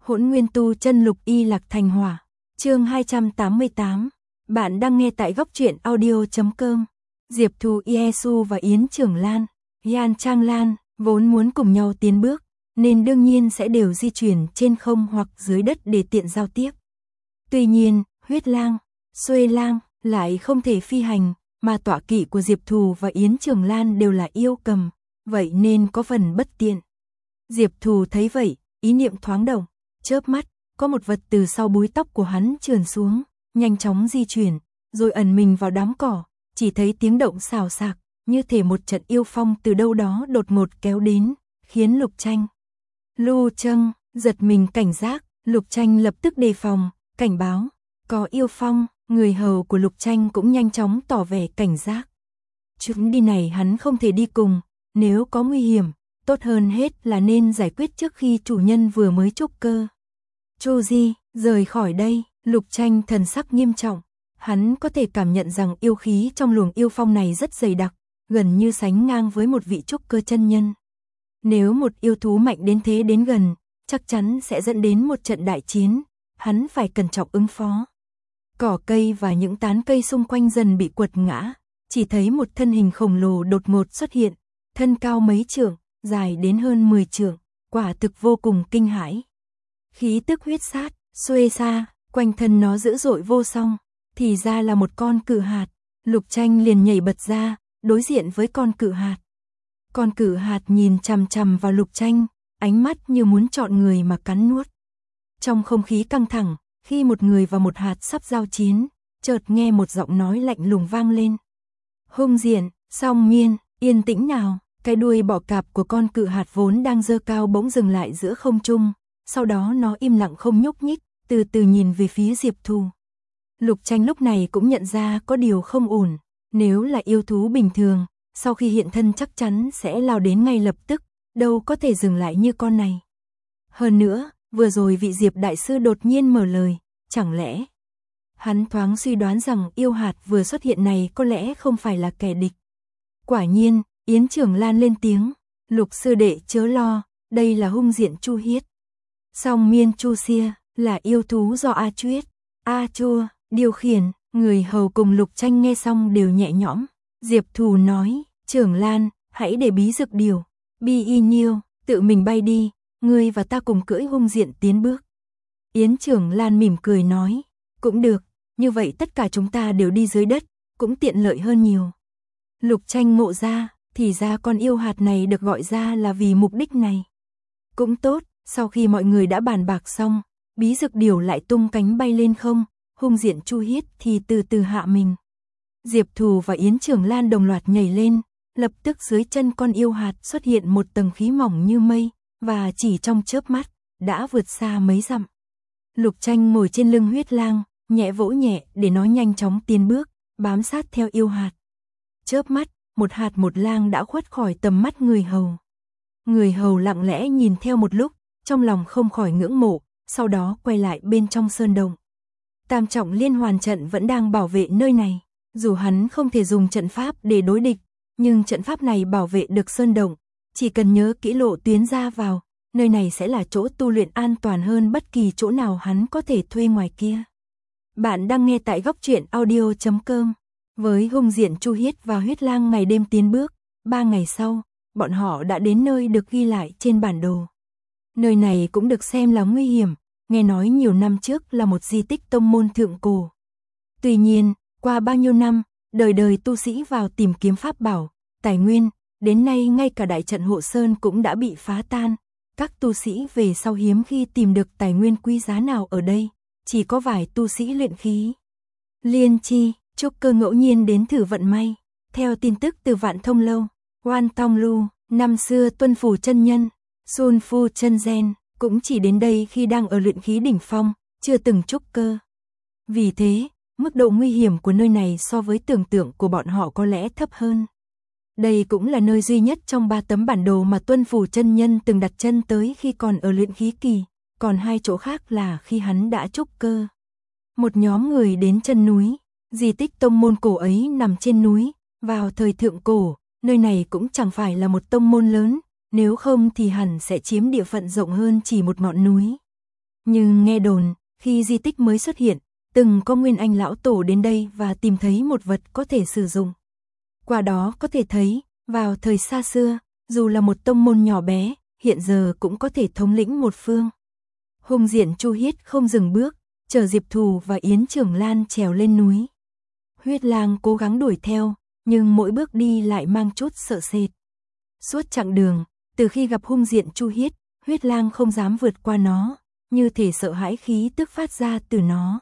Hỗn Nguyên Tu Chân Lục Y Lạc Thành Hỏa. Chương 288. Bạn đang nghe tại góc truyện audio.com. Diệp Thù, Yesu và Yến Trưởng Lan, Yan Trang Lan vốn muốn cùng nhau tiến bước, nên đương nhiên sẽ đều di chuyển trên không hoặc dưới đất để tiện giao tiếp. Tuy nhiên, Huyết Lang, Xuê Lang lại không thể phi hành, mà tọa kỵ của Diệp Thù và Yến Trưởng Lan đều là yêu cầm, vậy nên có phần bất tiện. Diệp Thù thấy vậy, ý niệm thoáng động, chớp mắt, có một vật từ sau búi tóc của hắn trườn xuống, nhanh chóng di chuyển, rồi ẩn mình vào đám cỏ, chỉ thấy tiếng động xào xạc, như thể một trận yêu phong từ đâu đó đột ngột kéo đến, khiến Lục Tranh, Lưu Trâng giật mình cảnh giác. Lục Tranh lập tức đề phòng, cảnh báo, có yêu phong. Người hầu của Lục Tranh cũng nhanh chóng tỏ vẻ cảnh giác. Chuyến đi này hắn không thể đi cùng, nếu có nguy hiểm, tốt hơn hết là nên giải quyết trước khi chủ nhân vừa mới trúc cơ. Chu Di, rời khỏi đây. Lục Tranh thần sắc nghiêm trọng, hắn có thể cảm nhận rằng yêu khí trong luồng yêu phong này rất dày đặc, gần như sánh ngang với một vị trúc cơ chân nhân. Nếu một yêu thú mạnh đến thế đến gần, chắc chắn sẽ dẫn đến một trận đại chiến, hắn phải cẩn trọng ứng phó. Cỏ cây và những tán cây xung quanh dần bị quật ngã, chỉ thấy một thân hình khổng lồ đột ngột xuất hiện, thân cao mấy trượng, dài đến hơn 10 trượng, quả thực vô cùng kinh hãi. Khí tức huyết sát, xuê xa, quanh thân nó dữ dội vô song, thì ra là một con cự hạt. Lục Tranh liền nhảy bật ra, đối diện với con cự hạt. Con cự hạt nhìn chằm chằm vào Lục Tranh, ánh mắt như muốn chọn người mà cắn nuốt. Trong không khí căng thẳng, khi một người và một hạt sắp giao chiến, chợt nghe một giọng nói lạnh lùng vang lên. Hung Diện, Song Miên, yên tĩnh nào. Cái đuôi bọ cạp của con cự hạt vốn đang giơ cao bỗng dừng lại giữa không trung, sau đó nó im lặng không nhúc nhích, từ từ nhìn về phía Diệp Thù. Lục Tranh lúc này cũng nhận ra có điều không ổn, nếu là yêu thú bình thường, sau khi hiện thân chắc chắn sẽ lao đến ngay lập tức, đâu có thể dừng lại như con này. Hơn nữa, vừa rồi vị Diệp đại sư đột nhiên mở lời, chẳng lẽ hắn thoáng suy đoán rằng yêu hạt vừa xuất hiện này có lẽ không phải là kẻ địch. Quả nhiên, Yến Trưởng Lan lên tiếng, Lục sư đệ chớ lo, đây là Hung Diện Chu Hiết. Song Miên Chu Xia là yêu thú do A Chuyết, A Chua điều khiển. Người hầu cùng Lục Tranh nghe xong đều nhẹ nhõm. Diệp Thù nói, Trưởng Lan, hãy để Bí Dực Điều, Bi Y Nhiêu tự mình bay đi, ngươi và ta cùng cưỡi Hung Diện tiến bước. Yến Trưởng Lan mỉm cười nói, cũng được, như vậy tất cả chúng ta đều đi dưới đất, cũng tiện lợi hơn nhiều. Lục Tranh ngộ ra, thì ra con yêu hạt này được gọi ra là vì mục đích này. Cũng tốt, sau khi mọi người đã bàn bạc xong, Bí Dực Điều lại tung cánh bay lên không, Hung Diện Chu Hiết thì từ từ hạ mình. Diệp Thù và Yến Trưởng Lan đồng loạt nhảy lên, lập tức dưới chân con yêu hạt xuất hiện một tầng khí mỏng như mây, và chỉ trong chớp mắt, đã vượt xa mấy dặm. Lục Tranh ngồi trên lưng Huyết Lang, nhẹ vỗ nhẹ để nó nhanh chóng tiến bước, bám sát theo yêu hạt. Chớp mắt, một hạt một lang đã khuất khỏi tầm mắt người hầu. Người hầu lặng lẽ nhìn theo một lúc, trong lòng không khỏi ngưỡng mộ, sau đó quay lại bên trong sơn động. Tam trọng liên hoàn trận vẫn đang bảo vệ nơi này, dù hắn không thể dùng trận pháp để đối địch, nhưng trận pháp này bảo vệ được sơn động, chỉ cần nhớ kỹ lộ tuyến ra vào, nơi này sẽ là chỗ tu luyện an toàn hơn bất kỳ chỗ nào hắn có thể thuê ngoài kia. Bạn đang nghe tại góc truyện audio.com. Với Hung Diện Chu Hiết và Huyết Lang ngày đêm tiến bước, 3 ngày sau, bọn họ đã đến nơi được ghi lại trên bản đồ. Nơi này cũng được xem là nguy hiểm, nghe nói nhiều năm trước là một di tích tông môn thượng cổ. Tuy nhiên, qua bao nhiêu năm, đời đời tu sĩ vào tìm kiếm pháp bảo, tài nguyên, đến nay ngay cả đại trận hộ sơn cũng đã bị phá tan. Các tu sĩ về sau hiếm khi tìm được tài nguyên quý giá nào ở đây, chỉ có vài tu sĩ luyện khí. Liên chi, trúc cơ ngẫu nhiên đến thử vận may. Theo tin tức từ Vạn Thông Lâu, Quan Tong Lu, năm xưa Tuân Phủ chân nhân, Sun Phu chân gen, cũng chỉ đến đây khi đang ở luyện khí đỉnh phong, chưa từng trúc cơ. Vì thế, mức độ nguy hiểm của nơi này so với tưởng tượng của bọn họ có lẽ thấp hơn. Đây cũng là nơi duy nhất trong 3 tấm bản đồ mà Tuân Phủ chân nhân từng đặt chân tới khi còn ở luyện khí kỳ, còn 2 chỗ khác là khi hắn đã trúc cơ. Một nhóm người đến chân núi, di tích tông môn cổ ấy nằm trên núi, vào thời thượng cổ, nơi này cũng chẳng phải là một tông môn lớn, nếu không thì hẳn sẽ chiếm địa phận rộng hơn chỉ một ngọn núi. Nhưng nghe đồn, khi di tích mới xuất hiện, từng có Nguyên Anh lão tổ đến đây và tìm thấy một vật có thể sử dụng. Qua đó có thể thấy, vào thời xa xưa, dù là một tông môn nhỏ bé, hiện giờ cũng có thể thống lĩnh một phương. Hùng Diện Chu Hiết không dừng bước, chờ Diệp Thù và Yến Trưởng Lan trèo lên núi. Huyết Lang cố gắng đuổi theo, nhưng mỗi bước đi lại mang chút sợ sệt. Suốt chặng đường, từ khi gặp Hung Diện Chu Hiết, Huyết Lang không dám vượt qua nó, như thể sợ hãi khí tức phát ra từ nó.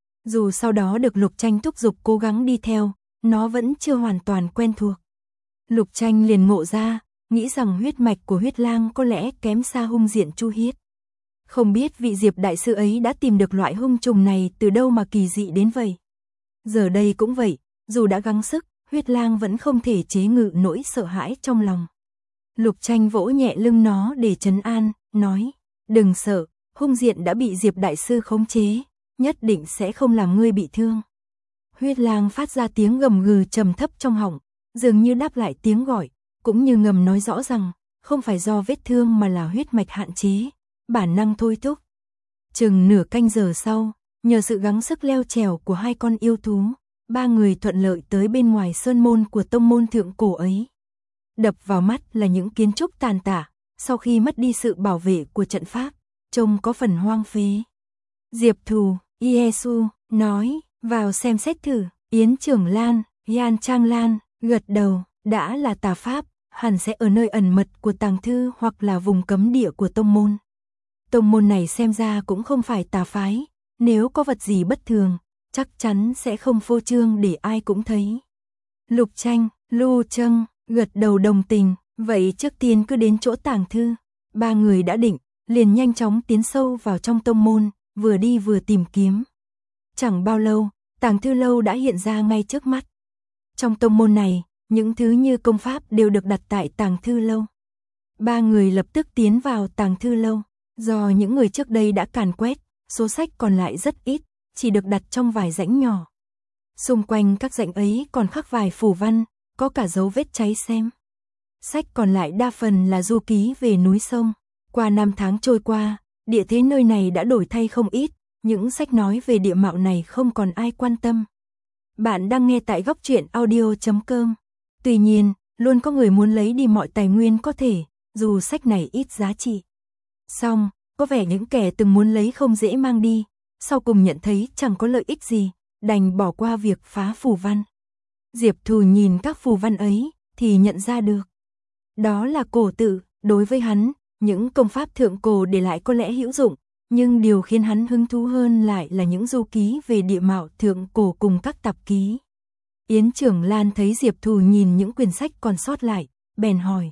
Dù sau đó được Lục Tranh thúc giục cố gắng đi theo, nó vẫn chưa hoàn toàn quen thuộc. Lục Tranh liền ngộ ra, nghĩ rằng huyết mạch của Huyết Lang có lẽ kém xa Hung Diện Chu Hiết. Không biết vị Diệp đại sư ấy đã tìm được loại hung trùng này từ đâu mà kỳ dị đến vậy. Giờ đây cũng vậy, dù đã gắng sức, Huyết Lang vẫn không thể chế ngự nỗi sợ hãi trong lòng. Lục Tranh vỗ nhẹ lưng nó để trấn an, nói, đừng sợ, Hung Diện đã bị Diệp đại sư khống chế, nhất định sẽ không làm ngươi bị thương. Huyết Lang phát ra tiếng gầm gừ trầm thấp trong họng, dường như đáp lại tiếng gọi, cũng như ngầm nói rõ rằng, không phải do vết thương mà là huyết mạch hạn chế, bản năng thôi thúc. Chừng nửa canh giờ sau, nhờ sự gắng sức leo trèo của hai con yêu thú, ba người thuận lợi tới bên ngoài sơn môn của tông môn thượng cổ ấy. Đập vào mắt là những kiến trúc tàn tả, sau khi mất đi sự bảo vệ của trận pháp, trông có phần hoang phế. Diệp Thù, Yesu, nói, vào xem xét thử. Yến Trưởng Lan, Yan Trang Lan, gật đầu, đã là tà pháp, hẳn sẽ ở nơi ẩn mật của tàng thư hoặc là vùng cấm địa của tông môn. Tông môn này xem ra cũng không phải tà phái, nếu có vật gì bất thường, chắc chắn sẽ không phô trương để ai cũng thấy. Lục Tranh, Lưu Trâng, gật đầu đồng tình, vậy trước tiên cứ đến chỗ tàng thư. Ba người đã định, liền nhanh chóng tiến sâu vào trong tông môn, vừa đi vừa tìm kiếm. Chẳng bao lâu, tàng thư lâu đã hiện ra ngay trước mắt. Trong tông môn này, những thứ như công pháp đều được đặt tại tàng thư lâu. Ba người lập tức tiến vào tàng thư lâu. Do những người trước đây đã càn quét, số sách còn lại rất ít, chỉ được đặt trong vài rãnh nhỏ. Xung quanh các rãnh ấy còn khắc vài phù văn, có cả dấu vết cháy xem. Sách còn lại đa phần là du ký về núi sông. Qua năm tháng trôi qua, địa thế nơi này đã đổi thay không ít, những sách nói về địa mạo này không còn ai quan tâm. Bạn đang nghe tại Góc Truyện Audio.com. Tuy nhiên, luôn có người muốn lấy đi mọi tài nguyên có thể, dù sách này ít giá trị. Xong, có vẻ những kẻ từng muốn lấy không dễ mang đi, sau cùng nhận thấy chẳng có lợi ích gì, đành bỏ qua việc phá phù văn. Diệp Thù nhìn các phù văn ấy, thì nhận ra được. Đó là cổ tự, đối với hắn, những công pháp thượng cổ để lại có lẽ hữu dụng, nhưng điều khiến hắn hứng thú hơn lại là những du ký về địa mạo thượng cổ cùng các tạp ký. Yến Trưởng Lan thấy Diệp Thù nhìn những quyển sách còn sót lại, bèn hỏi.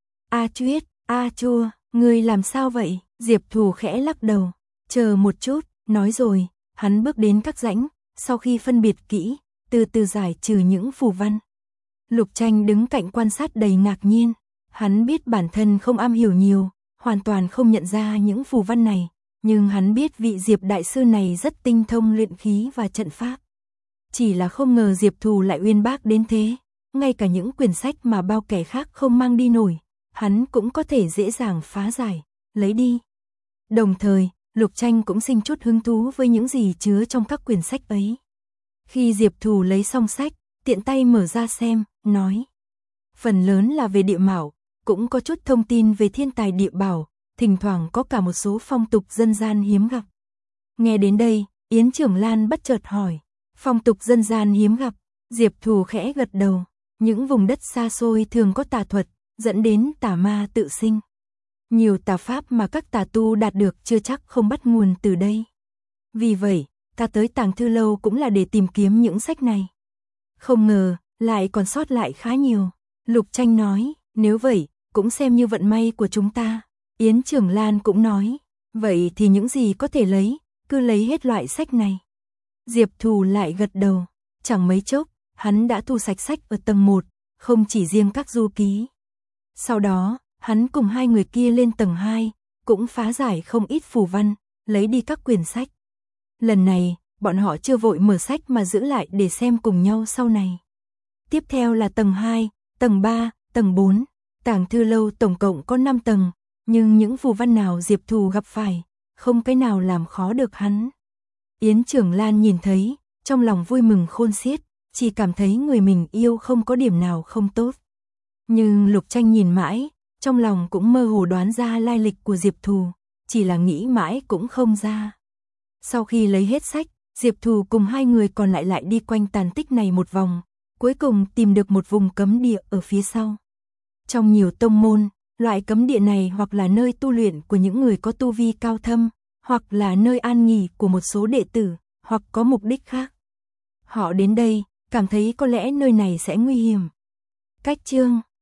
A Chuyết, A Chua, ngươi làm sao vậy? Diệp Thù khẽ lắc đầu, chờ một chút, nói rồi, hắn bước đến các rãnh, sau khi phân biệt kỹ, từ từ giải trừ những phù văn. Lục Tranh đứng cạnh quan sát đầy ngạc nhiên, hắn biết bản thân không am hiểu nhiều, hoàn toàn không nhận ra những phù văn này, nhưng hắn biết vị Diệp đại sư này rất tinh thông luyện khí và trận pháp. Chỉ là không ngờ Diệp Thù lại uyên bác đến thế, ngay cả những quyển sách mà bao kẻ khác không mang đi nổi, hắn cũng có thể dễ dàng phá giải, lấy đi. Đồng thời, Lục Tranh cũng sinh chút hứng thú với những gì chứa trong các quyển sách ấy. Khi Diệp Thù lấy xong sách, tiện tay mở ra xem, nói. Phần lớn là về địa mạo, cũng có chút thông tin về thiên tài địa bảo, thỉnh thoảng có cả một số phong tục dân gian hiếm gặp. Nghe đến đây, Yến Trưởng Lan bất chợt hỏi. Phong tục dân gian hiếm gặp, Diệp Thù khẽ gật đầu. Những vùng đất xa xôi thường có tà thuật, dẫn đến tà ma tự sinh. Nhiều tà pháp mà các tà tu đạt được chưa chắc không bắt nguồn từ đây. Vì vậy, ta tới tàng thư lâu cũng là để tìm kiếm những sách này. Không ngờ, lại còn sót lại khá nhiều. Lục Tranh nói, nếu vậy, cũng xem như vận may của chúng ta. Yến Trưởng Lan cũng nói, vậy thì những gì có thể lấy, cứ lấy hết loại sách này. Diệp Thù lại gật đầu, chẳng mấy chốc, hắn đã thu sạch sách ở tầng 1, không chỉ riêng các du ký. Sau đó, hắn cùng hai người kia lên tầng 2, cũng phá giải không ít phù văn, lấy đi các quyển sách. Lần này, bọn họ chưa vội mở sách mà giữ lại để xem cùng nhau sau này. Tiếp theo là tầng 2, tầng 3, tầng 4, tàng thư lâu tổng cộng có 5 tầng, nhưng những phù văn nào Diệp Thù gặp phải, không cái nào làm khó được hắn. Yến Trưởng Lan nhìn thấy, trong lòng vui mừng khôn xiết, chỉ cảm thấy người mình yêu không có điểm nào không tốt. Nhưng Lục Tranh nhìn mãi, trong lòng cũng mơ hồ đoán ra lai lịch của Diệp Thù, chỉ là nghĩ mãi cũng không ra. Sau khi lấy hết sách, Diệp Thù cùng hai người còn lại đi quanh tàn tích này một vòng, cuối cùng tìm được một vùng cấm địa ở phía sau. Trong nhiều tông môn, loại cấm địa này hoặc là nơi tu luyện của những người có tu vi cao thâm, hoặc là nơi an nghỉ của một số đệ tử, hoặc có mục đích khác. Họ đến đây, cảm thấy có lẽ nơi này sẽ nguy hiểm. Cách chương